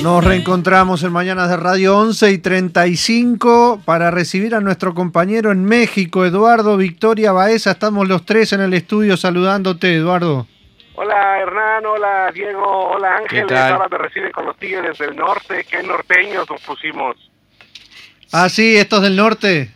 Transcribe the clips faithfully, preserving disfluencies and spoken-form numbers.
Nos reencontramos en Mañanas de Radio once y treinta y cinco para recibir a nuestro compañero en México, Eduardo Victoria Baeza. Estamos los tres en el estudio saludándote, Eduardo. Hola Hernán, hola Diego, hola Ángeles. Ahora me reciben con los Tigres del Norte. Qué norteños nos pusimos. Ah, sí, estos del norte.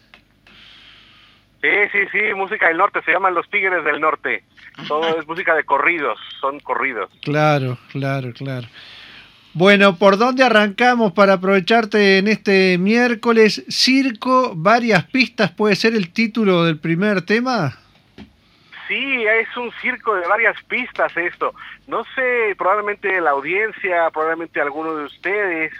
Sí, sí, sí, música del norte, se llaman los Tigres del Norte. Todo es música de corridos, son corridos. Claro, claro, claro. Bueno, ¿por dónde arrancamos para aprovecharte en este miércoles? Circo, varias pistas, ¿puede ser el título del primer tema? Sí, es un circo de varias pistas esto. No sé, probablemente la audiencia, probablemente alguno de ustedes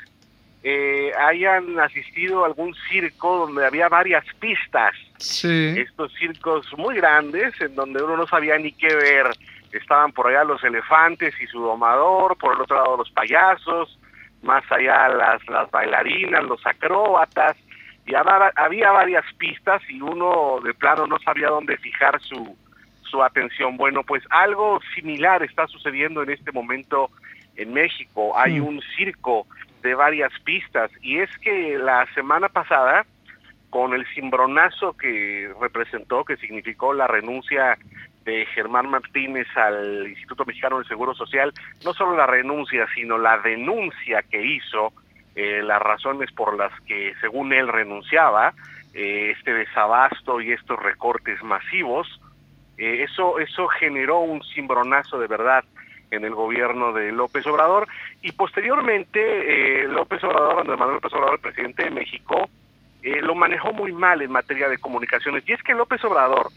eh, hayan asistido a algún circo donde había varias pistas. Sí. Estos circos muy grandes en donde uno no sabía ni qué ver. Estaban por allá los elefantes y su domador, por el otro lado los payasos, más allá las, las bailarinas, los acróbatas, y había, había varias pistas y uno de plano no sabía dónde fijar su, su atención. Bueno, pues algo similar está sucediendo en este momento en México. Hay un circo de varias pistas, y es que la semana pasada, con el cimbronazo que representó, que significó la renuncia de Germán Martínez al Instituto Mexicano del Seguro Social, no solo la renuncia, sino la denuncia que hizo, eh, las razones por las que, según él, renunciaba, eh, este desabasto y estos recortes masivos, eh, eso, eso generó un cimbronazo de verdad en el gobierno de López Obrador, y posteriormente eh, López Obrador, Andrés Manuel López Obrador, el presidente de México, eh, lo manejó muy mal en materia de comunicaciones. Y es que López Obrador,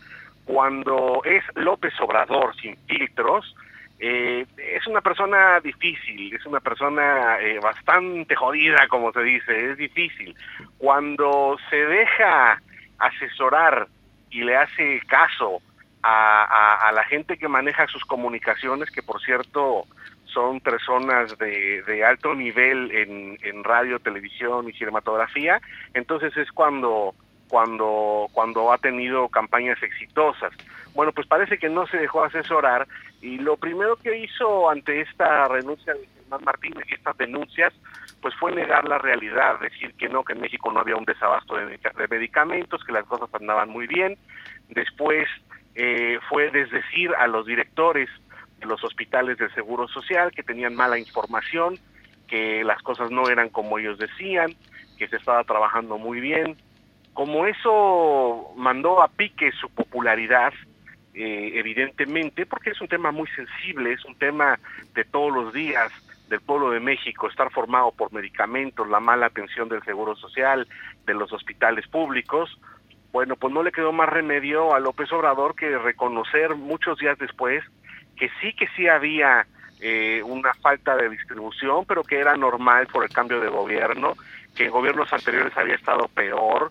cuando es López Obrador sin filtros, eh, es una persona difícil, es una persona eh, bastante jodida, como se dice, es difícil. Cuando se deja asesorar y le hace caso a, a, a la gente que maneja sus comunicaciones, que por cierto son personas de, de alto nivel en, en radio, televisión y cinematografía, entonces es cuando... cuando cuando ha tenido campañas exitosas. Bueno, pues parece que no se dejó asesorar, y lo primero que hizo ante esta renuncia de Germán Martínez y estas denuncias, pues fue negar la realidad, decir que no, que en México no había un desabasto de, de medicamentos, que las cosas andaban muy bien. Después eh, fue desdecir a los directores de los hospitales del Seguro Social, que tenían mala información, que las cosas no eran como ellos decían, que se estaba trabajando muy bien. Como eso mandó a pique su popularidad, eh, evidentemente, porque es un tema muy sensible, es un tema de todos los días del pueblo de México, estar formado por medicamentos, la mala atención del Seguro Social, de los hospitales públicos. Bueno, pues no le quedó más remedio a López Obrador que reconocer muchos días después que sí, que sí había eh, una falta de distribución, pero que era normal por el cambio de gobierno, que en gobiernos anteriores había estado peor,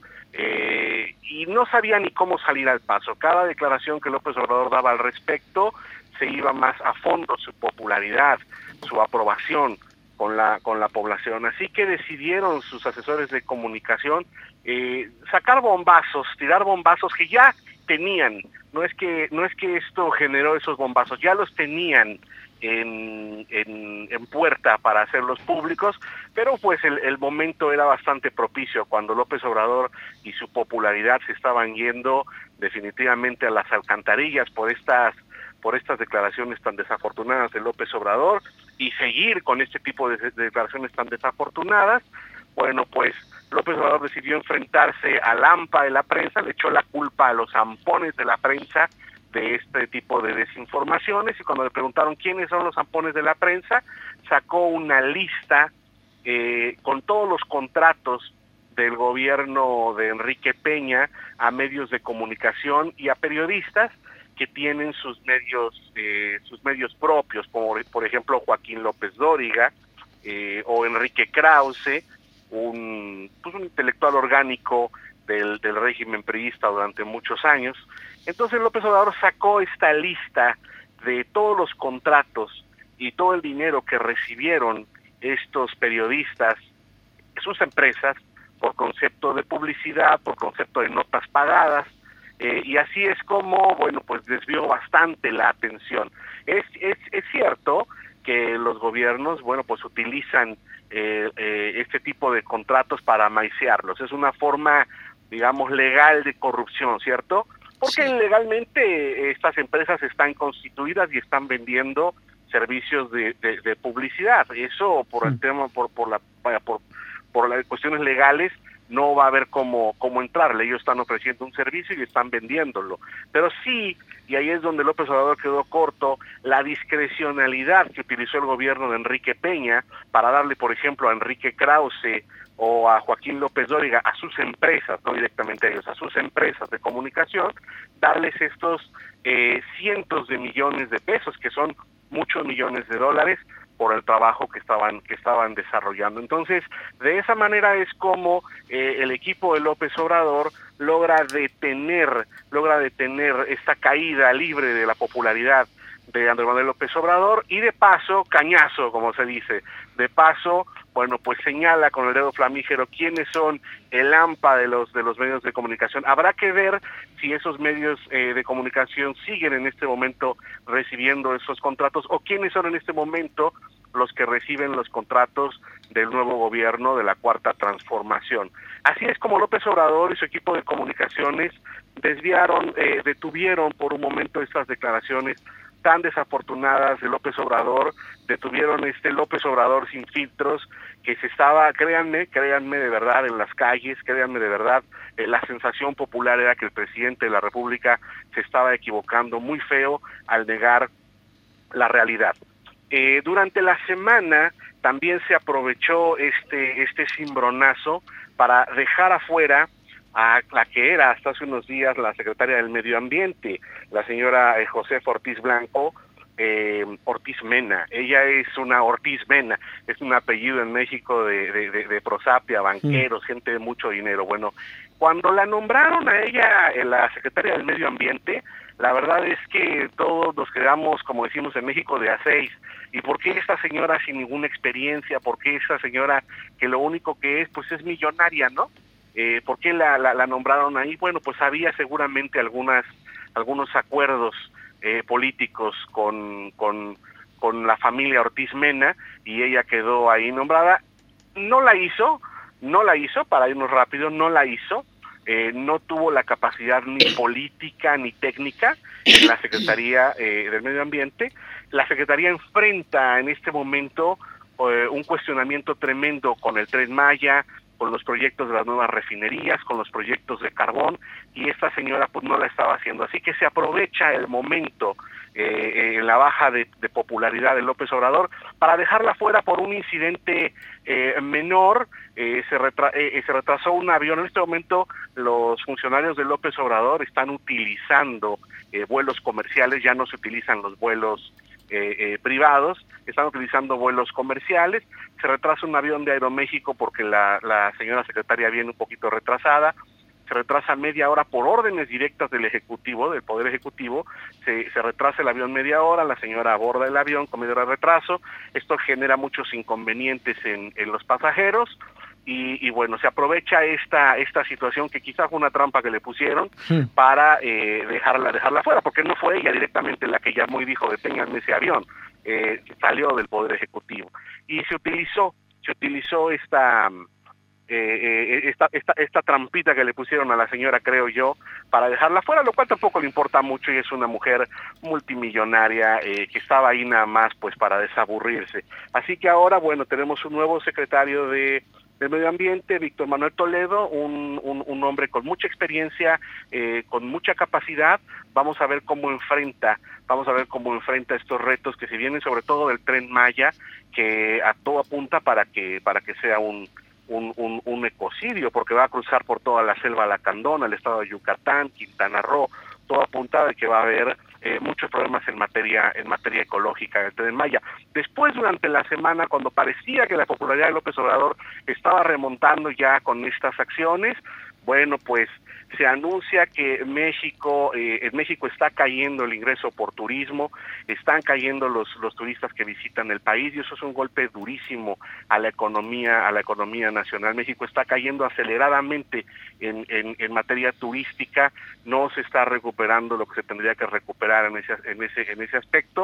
eh, y no sabía ni cómo salir al paso. Cada declaración que López Obrador daba al respecto se iba más a fondo su popularidad, su aprobación con la con la población. Así que decidieron sus asesores de comunicación eh, sacar bombazos, tirar bombazos que ya tenían. No es que no es que esto generó esos bombazos, ya los tenían En, en, en puerta para hacerlos públicos, pero pues el, el momento era bastante propicio cuando López Obrador y su popularidad se estaban yendo definitivamente a las alcantarillas por estas por estas declaraciones tan desafortunadas de López Obrador, y seguir con este tipo de, de declaraciones tan desafortunadas. Bueno, pues López Obrador decidió enfrentarse al hampa de la prensa, le echó la culpa a los zampones de la prensa de este tipo de desinformaciones, y cuando le preguntaron quiénes son los zampones de la prensa, sacó una lista eh, con todos los contratos del gobierno de Enrique Peña a medios de comunicación y a periodistas que tienen sus medios eh, sus medios propios, como por ejemplo Joaquín López Dóriga eh, o Enrique Krause, un, pues un intelectual orgánico del, del régimen priista durante muchos años. Entonces López Obrador sacó esta lista de todos los contratos y todo el dinero que recibieron estos periodistas, sus empresas, por concepto de publicidad, por concepto de notas pagadas, eh, y así es como, bueno, pues desvió bastante la atención. Es, es, es cierto que los gobiernos, bueno, pues utilizan eh, eh, este tipo de contratos para maicearlos. Es una forma, digamos, legal de corrupción, ¿cierto? Porque sí. Legalmente estas empresas están constituidas y están vendiendo servicios de, de, de publicidad. Eso por el tema, por, por la por, por las cuestiones legales, no va a haber cómo, cómo entrarle. Ellos están ofreciendo un servicio y están vendiéndolo. Pero sí, y ahí es donde López Obrador quedó corto, la discrecionalidad que utilizó el gobierno de Enrique Peña para darle, por ejemplo, a Enrique Krause o a Joaquín López Dóriga, a sus empresas, no directamente a ellos, a sus empresas de comunicación, darles estos eh, cientos de millones de pesos, que son muchos millones de dólares, por el trabajo que estaban que estaban desarrollando. Entonces, de esa manera es como eh, el equipo de López Obrador logra detener, logra detener esta caída libre de la popularidad de Andrés Manuel López Obrador, y de paso, cañazo, como se dice, de paso, bueno, pues señala con el dedo flamígero quiénes son el AMPA de los de los medios de comunicación. Habrá que ver si esos medios eh, de comunicación siguen en este momento recibiendo esos contratos, o quiénes son en este momento los que reciben los contratos del nuevo gobierno de la Cuarta Transformación. Así es como López Obrador y su equipo de comunicaciones desviaron, eh, detuvieron por un momento estas declaraciones tan desafortunadas de López Obrador, detuvieron este López Obrador sin filtros, que se estaba, créanme, créanme de verdad, en las calles, créanme de verdad, eh, la sensación popular era que el presidente de la República se estaba equivocando muy feo al negar la realidad. Eh, durante la semana también se aprovechó este, este cimbronazo para dejar afuera a la que era hasta hace unos días la secretaria del Medio Ambiente, la señora eh, Josefa Ortiz Blanco, eh, Ortiz Mena. Ella es una Ortiz Mena, es un apellido en México de, de, de, de prosapia, banqueros, mm. gente de mucho dinero. Bueno, cuando la nombraron a ella eh, la secretaria del Medio Ambiente, la verdad es que todos nos quedamos, como decimos en México, de a seis. ¿Y por qué esta señora sin ninguna experiencia? ¿Por qué esta señora que lo único que es, pues es millonaria, ¿no? Eh, ¿Por qué la, la, la nombraron ahí? Bueno, pues había seguramente algunas algunos acuerdos eh, políticos con, con, con la familia Ortiz Mena, y ella quedó ahí nombrada. No la hizo, no la hizo, para irnos rápido, no la hizo. Eh, no tuvo la capacidad ni política ni técnica en la Secretaría eh, del Medio Ambiente. La Secretaría enfrenta en este momento eh, un cuestionamiento tremendo con el Tren Maya, con los proyectos de las nuevas refinerías, con los proyectos de carbón, y esta señora pues no la estaba haciendo. Así que se aprovecha el momento eh, en la baja de, de popularidad de López Obrador para dejarla fuera por un incidente eh, menor. Eh, se, retra eh, se retrasó un avión. En este momento los funcionarios de López Obrador están utilizando eh, vuelos comerciales, ya no se utilizan los vuelos Eh, eh, privados, están utilizando vuelos comerciales. Se retrasa un avión de Aeroméxico porque la, la señora secretaria viene un poquito retrasada. Se retrasa media hora por órdenes directas del Ejecutivo, del Poder Ejecutivo. Se, se retrasa el avión media hora, la señora aborda el avión con media hora de retraso. Esto genera muchos inconvenientes en, en los pasajeros. Y, y bueno, se aprovecha esta esta situación, que quizás fue una trampa que le pusieron, sí, para eh, dejarla dejarla fuera, porque no fue ella directamente la que llamó y dijo deténganme ese avión, eh, salió del Poder Ejecutivo. Y se utilizó, se utilizó esta, eh, eh, esta, esta, esta trampita que le pusieron a la señora, creo yo, para dejarla fuera, lo cual tampoco le importa mucho, y es una mujer multimillonaria eh, que estaba ahí nada más pues para desaburrirse. Así que ahora, bueno, tenemos un nuevo secretario de del Medio Ambiente, Víctor Manuel Toledo, un, un, un hombre con mucha experiencia, eh, con mucha capacidad. Vamos a ver cómo enfrenta, vamos a ver cómo enfrenta estos retos que se vienen, sobre todo del Tren Maya, que a todo apunta para que para que sea un un, un, un ecocidio, porque va a cruzar por toda la selva lacandona, el estado de Yucatán, Quintana Roo. Todo apunta de que va a haber eh, muchos problemas en materia en materia ecológica del Tren Maya. Después, durante la semana, cuando parecía que la popularidad de López Obrador estaba remontando ya con estas acciones, bueno, pues se anuncia que México, eh, en México está cayendo el ingreso por turismo, están cayendo los los turistas que visitan el país, y eso es un golpe durísimo a la economía, a la economía nacional. México está cayendo aceleradamente en, en, en materia turística, no se está recuperando lo que se tendría que recuperar en ese, en ese, en ese aspecto.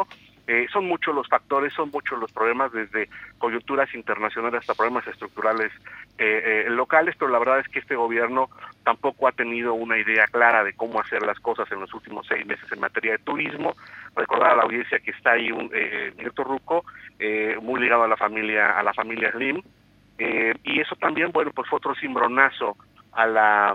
Eh, son muchos los factores, son muchos los problemas, desde coyunturas internacionales hasta problemas estructurales eh, eh, locales, pero la verdad es que este gobierno tampoco ha tenido una idea clara de cómo hacer las cosas en los últimos seis meses en materia de turismo. Recordar a la audiencia que está ahí un eh, Nieto Ruco, eh, muy ligado a la familia, a la familia Slim, eh, y eso también, bueno, pues fue otro cimbronazo a la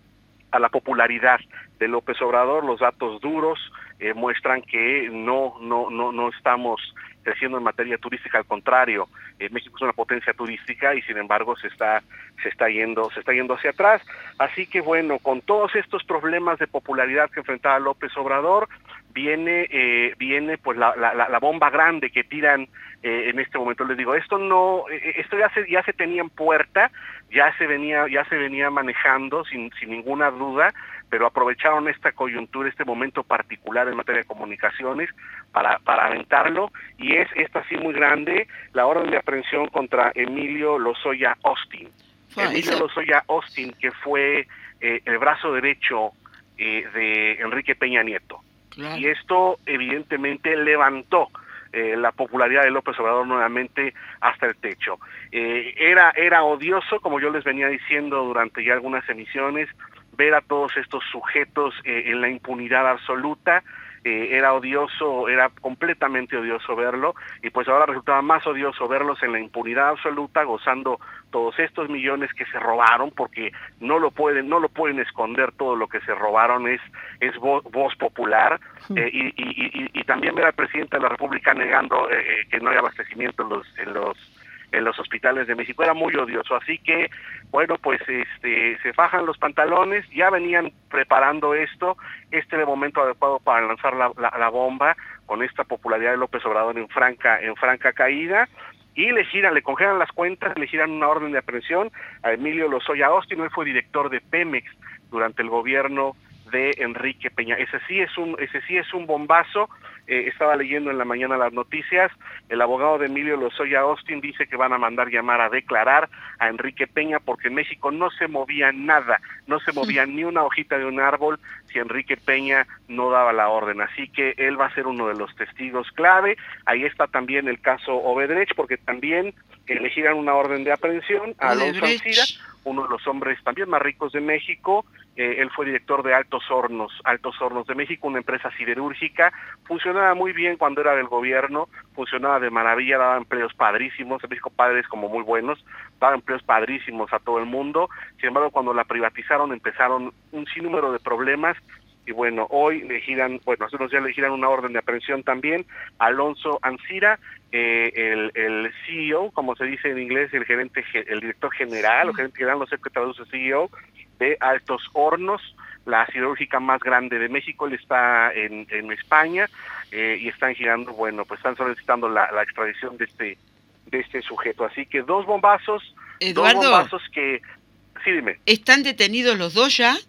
a la popularidad de López Obrador. Los datos duros eh, muestran que no, no, no, no estamos creciendo en materia turística, al contrario, eh, México es una potencia turística y sin embargo se está, se está yendo, se está yendo hacia atrás. Así que bueno, con todos estos problemas de popularidad que enfrentaba López Obrador, viene, eh, viene pues la, la, la bomba grande que tiran eh, en este momento. Les digo, esto no, eh, esto ya se, ya se tenía en puerta, ya se venía, ya se venía manejando sin, sin ninguna duda, pero aprovecharon esta coyuntura, este momento particular en materia de comunicaciones para, para aventarlo, y es esta sí muy grande, la orden de aprehensión contra Emilio Lozoya Austin. Ah, Emilio eso. Lozoya Austin, que fue eh, el brazo derecho eh, de Enrique Peña Nieto. Claro. Y esto evidentemente levantó eh, la popularidad de López Obrador nuevamente hasta el techo. Eh, era, era odioso, como yo les venía diciendo durante ya algunas emisiones, ver a todos estos sujetos eh, en la impunidad absoluta. Eh, era odioso, era completamente odioso verlo, y pues ahora resultaba más odioso verlos en la impunidad absoluta, gozando todos estos millones que se robaron, porque no lo pueden, no lo pueden esconder. Todo lo que se robaron es, es voz, voz popular, eh, y, y, y, y también ver al presidente de la República negando eh, que no hay abastecimiento en los, en los en los hospitales de México. Era muy odioso. Así que, bueno, pues este se fajan los pantalones, ya venían preparando esto, este era el momento adecuado para lanzar la, la, la bomba, con esta popularidad de López Obrador en franca, en franca caída, y le giran, le congelan las cuentas, le giran una orden de aprehensión a Emilio Lozoya Austin. Él fue director de Pemex durante el gobierno de Enrique Peña. Ese sí es un, ese sí es un bombazo. Eh, estaba leyendo en la mañana las noticias, el abogado de Emilio Lozoya Austin dice que van a mandar llamar a declarar a Enrique Peña, porque en México no se movía nada, no se movía ni una hojita de un árbol si Enrique Peña no daba la orden. Así que él va a ser uno de los testigos clave. Ahí está también el caso Odebrecht, porque también eh, le giran una orden de aprehensión a Alonso Ancira, uno de los hombres también más ricos de México. Eh, él fue director de Altos Hornos, Altos Hornos de México, una empresa siderúrgica. Funcionaba muy bien cuando era del gobierno, funcionaba de maravilla, daba empleos padrísimos, en México padres como muy buenos, daba empleos padrísimos a todo el mundo. Sin embargo, cuando la privatizaron empezaron un sinnúmero de problemas, y bueno, hoy le giran, bueno, hace unos días le giran una orden de aprehensión también a Alonso Ancira, eh, el, el C E O, como se dice en inglés, el gerente, el director general, o gerente general, no sé qué traduce C E O, de Altos Hornos, la siderúrgica más grande de México. Él está en, en España, eh, y están girando, bueno, pues están solicitando la, la extradición de este, de este sujeto. Así que dos bombazos, Eduardo, dos bombazos que, sí, dime. ¿Están detenidos los dos ya?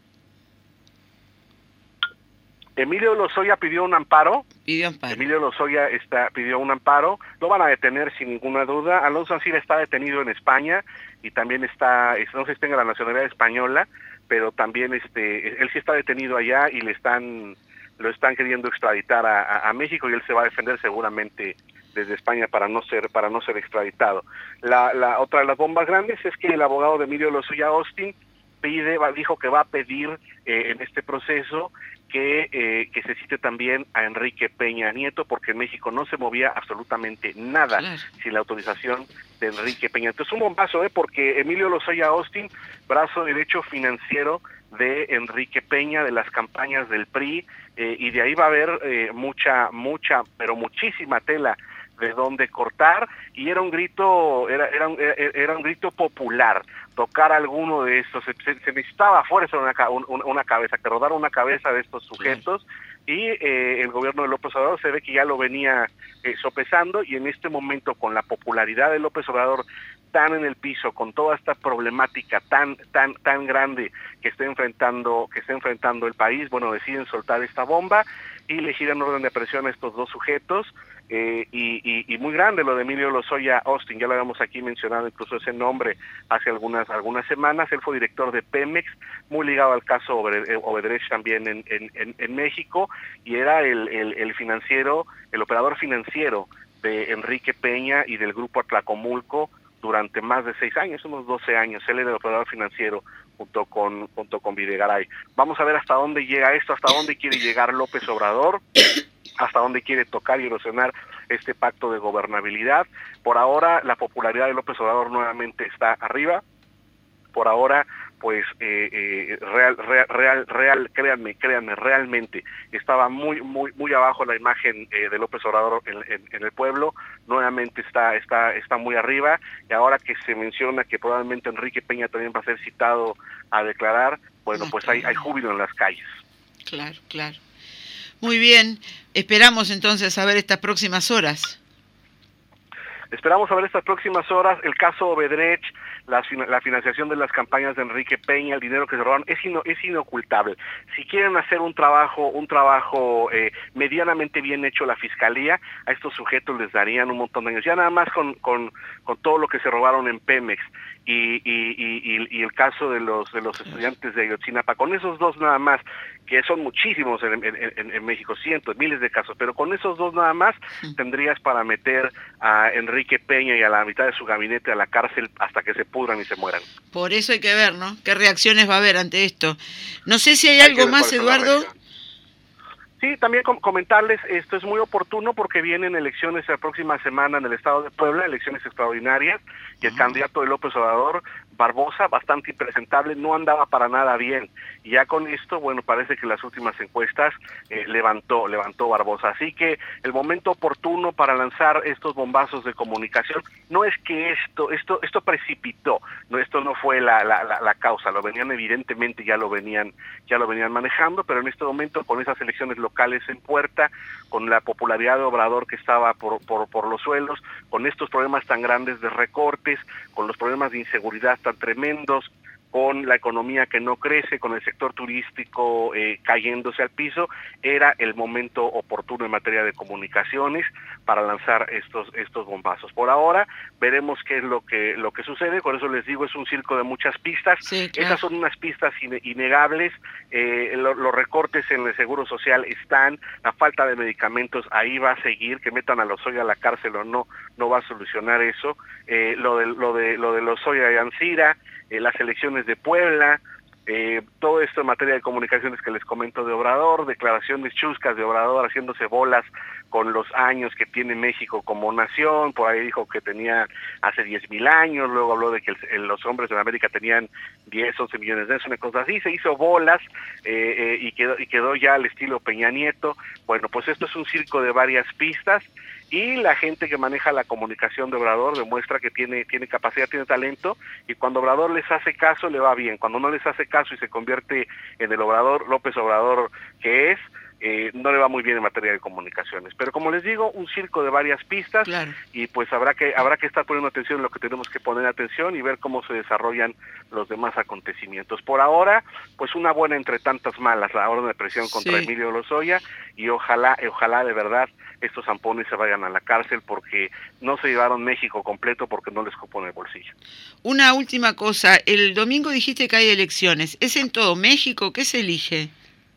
Emilio Lozoya pidió un amparo. Pidió amparo. Emilio Lozoya está, pidió un amparo. Lo van a detener sin ninguna duda. Alonso Ancira está detenido en España y también está, no sé si tenga la nacionalidad española, pero también este, él sí está detenido allá y le están, lo están queriendo extraditar a, a, a México, y él se va a defender seguramente desde España para no ser, para no ser extraditado. La, la otra de las bombas grandes es que el abogado de Emilio Lozoya Austin pide, dijo que va a pedir eh, en este proceso que, eh, que se cite también a Enrique Peña Nieto, porque en México no se movía absolutamente nada claro. sin la autorización de Enrique Peña. Entonces un bombazo, ¿eh? porque Emilio Lozoya Austin, brazo derecho financiero de Enrique Peña, de las campañas del P R I, eh, y de ahí va a haber eh, mucha, mucha, pero muchísima tela de dónde cortar, y era un grito, era, era, un, era un grito popular, tocar alguno de estos, se, se necesitaba fuerza una, una, una cabeza, que rodara una cabeza de estos sujetos, y eh, el gobierno de López Obrador se ve que ya lo venía eh, sopesando, y en este momento, con la popularidad de López Obrador tan en el piso, con toda esta problemática tan tan tan grande que está enfrentando que está enfrentando el país, bueno, deciden soltar esta bomba, y le giran orden de aprehensión a estos dos sujetos. Eh, y, y, y muy grande lo de Emilio Lozoya Austin, ya lo habíamos aquí mencionado incluso ese nombre hace algunas algunas semanas. Él fue director de Pemex, muy ligado al caso Odebrecht también en, en, en México, y era el, el, el financiero, el operador financiero de Enrique Peña y del grupo Atlacomulco durante más de seis años, unos doce años. Él era el operador financiero junto con, junto con Videgaray. Vamos a ver hasta dónde llega esto, hasta dónde quiere llegar López Obrador, hasta dónde quiere tocar y erosionar este pacto de gobernabilidad. Por ahora, la popularidad de López Obrador nuevamente está arriba. Por ahora, pues, eh, eh, real, real, real, real, créanme, créanme, realmente estaba muy, muy, muy abajo la imagen eh, de López Obrador en, en, en el pueblo. Nuevamente está, está, está muy arriba, y ahora que se menciona que probablemente Enrique Peña también va a ser citado a declarar, bueno, pues hay, hay júbilo en las calles. Claro, claro. Muy bien, esperamos entonces a ver estas próximas horas. Esperamos a ver estas próximas horas el caso Odebrecht, la, la financiación de las campañas de Enrique Peña, el dinero que se robaron, es, ino, es inocultable. Si quieren hacer un trabajo, un trabajo eh, medianamente bien hecho la Fiscalía, a estos sujetos les darían un montón de años. Ya nada más con, con, con todo lo que se robaron en Pemex y, y, y, y, y el caso de los, de los estudiantes de Ayotzinapa, con esos dos nada más, que son muchísimos en, en, en, en México, cientos, miles de casos, pero con esos dos nada más tendrías para meter a Enrique Peña y a la mitad de su gabinete a la cárcel hasta que se pudran y se mueran. Por eso hay que ver, ¿no? ¿Qué reacciones va a haber ante esto? No sé si hay, hay algo más, Eduardo. Sí, también com comentarles, esto es muy oportuno porque vienen elecciones la próxima semana en el estado de Puebla, elecciones extraordinarias, y el uh-huh. candidato de López Obrador, Barbosa, bastante impresentable, no andaba para nada bien. Y ya con esto, bueno, parece que las últimas encuestas eh, levantó, levantó Barbosa. Así que el momento oportuno para lanzar estos bombazos de comunicación, no es que esto, esto, esto precipitó, no, esto no fue la, la, la, la causa, lo venían evidentemente, ya lo venían, ya lo venían manejando, pero en este momento con esas elecciones locales en puerta, con la popularidad de Obrador que estaba por, por, por los suelos, con estos problemas tan grandes de recortes, con los problemas de inseguridad tan tremendos, con la economía que no crece, con el sector turístico eh, cayéndose al piso, era el momento oportuno en materia de comunicaciones para lanzar estos estos bombazos. Por ahora veremos qué es lo que lo que sucede, por eso les digo, es un circo de muchas pistas. Sí, claro. Esas son unas pistas innegables, eh, lo, los recortes en el seguro social están, la falta de medicamentos ahí va a seguir, que metan a Lozoya a la cárcel o no, no va a solucionar eso, eh, lo de lo de lo de Lozoya y Ancira, eh, las elecciones de Puebla, eh, todo esto en materia de comunicaciones que les comento de Obrador, declaraciones chuscas de Obrador haciéndose bolas con los años que tiene México como nación. Por ahí dijo que tenía hace diez mil años, luego habló de que el, el, los hombres en América tenían diez, once millones de años, una cosa así, se hizo bolas eh, eh, y, quedó, y quedó ya al estilo Peña Nieto. Bueno, pues esto es un circo de varias pistas, y la gente que maneja la comunicación de Obrador demuestra que tiene, tiene capacidad, tiene talento, y cuando Obrador les hace caso le va bien, cuando no les hace caso y se convierte en el Obrador, López Obrador que es, eh, no le va muy bien en materia de comunicaciones. Pero como les digo, un circo de varias pistas, claro. Y pues habrá que habrá que estar poniendo atención en lo que tenemos que poner atención y ver cómo se desarrollan los demás acontecimientos. Por ahora, pues una buena entre tantas malas, la orden de presión contra sí. Emilio Lozoya, y ojalá, ojalá de verdad estos zampones se vayan a la cárcel, porque no se llevaron México completo porque no les cupo en el bolsillo. Una última cosa, el domingo dijiste que hay elecciones, ¿es en todo México? ¿Qué se elige?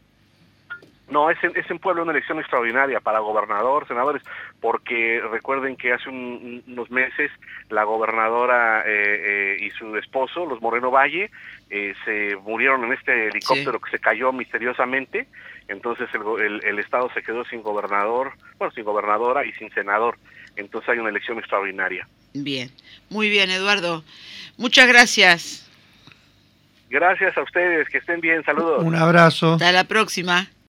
No, es en, es en Puebla una elección extraordinaria para gobernador, senadores, porque recuerden que hace un, unos meses la gobernadora eh, eh, y su esposo, los Moreno Valle, eh, se murieron en este helicóptero sí. que se cayó misteriosamente. Entonces el, el, el estado se quedó sin gobernador, bueno, sin gobernadora y sin senador. Entonces hay una elección extraordinaria. Bien, muy bien, Eduardo. Muchas gracias. Gracias a ustedes, que estén bien, saludos. Un abrazo. Hasta la próxima.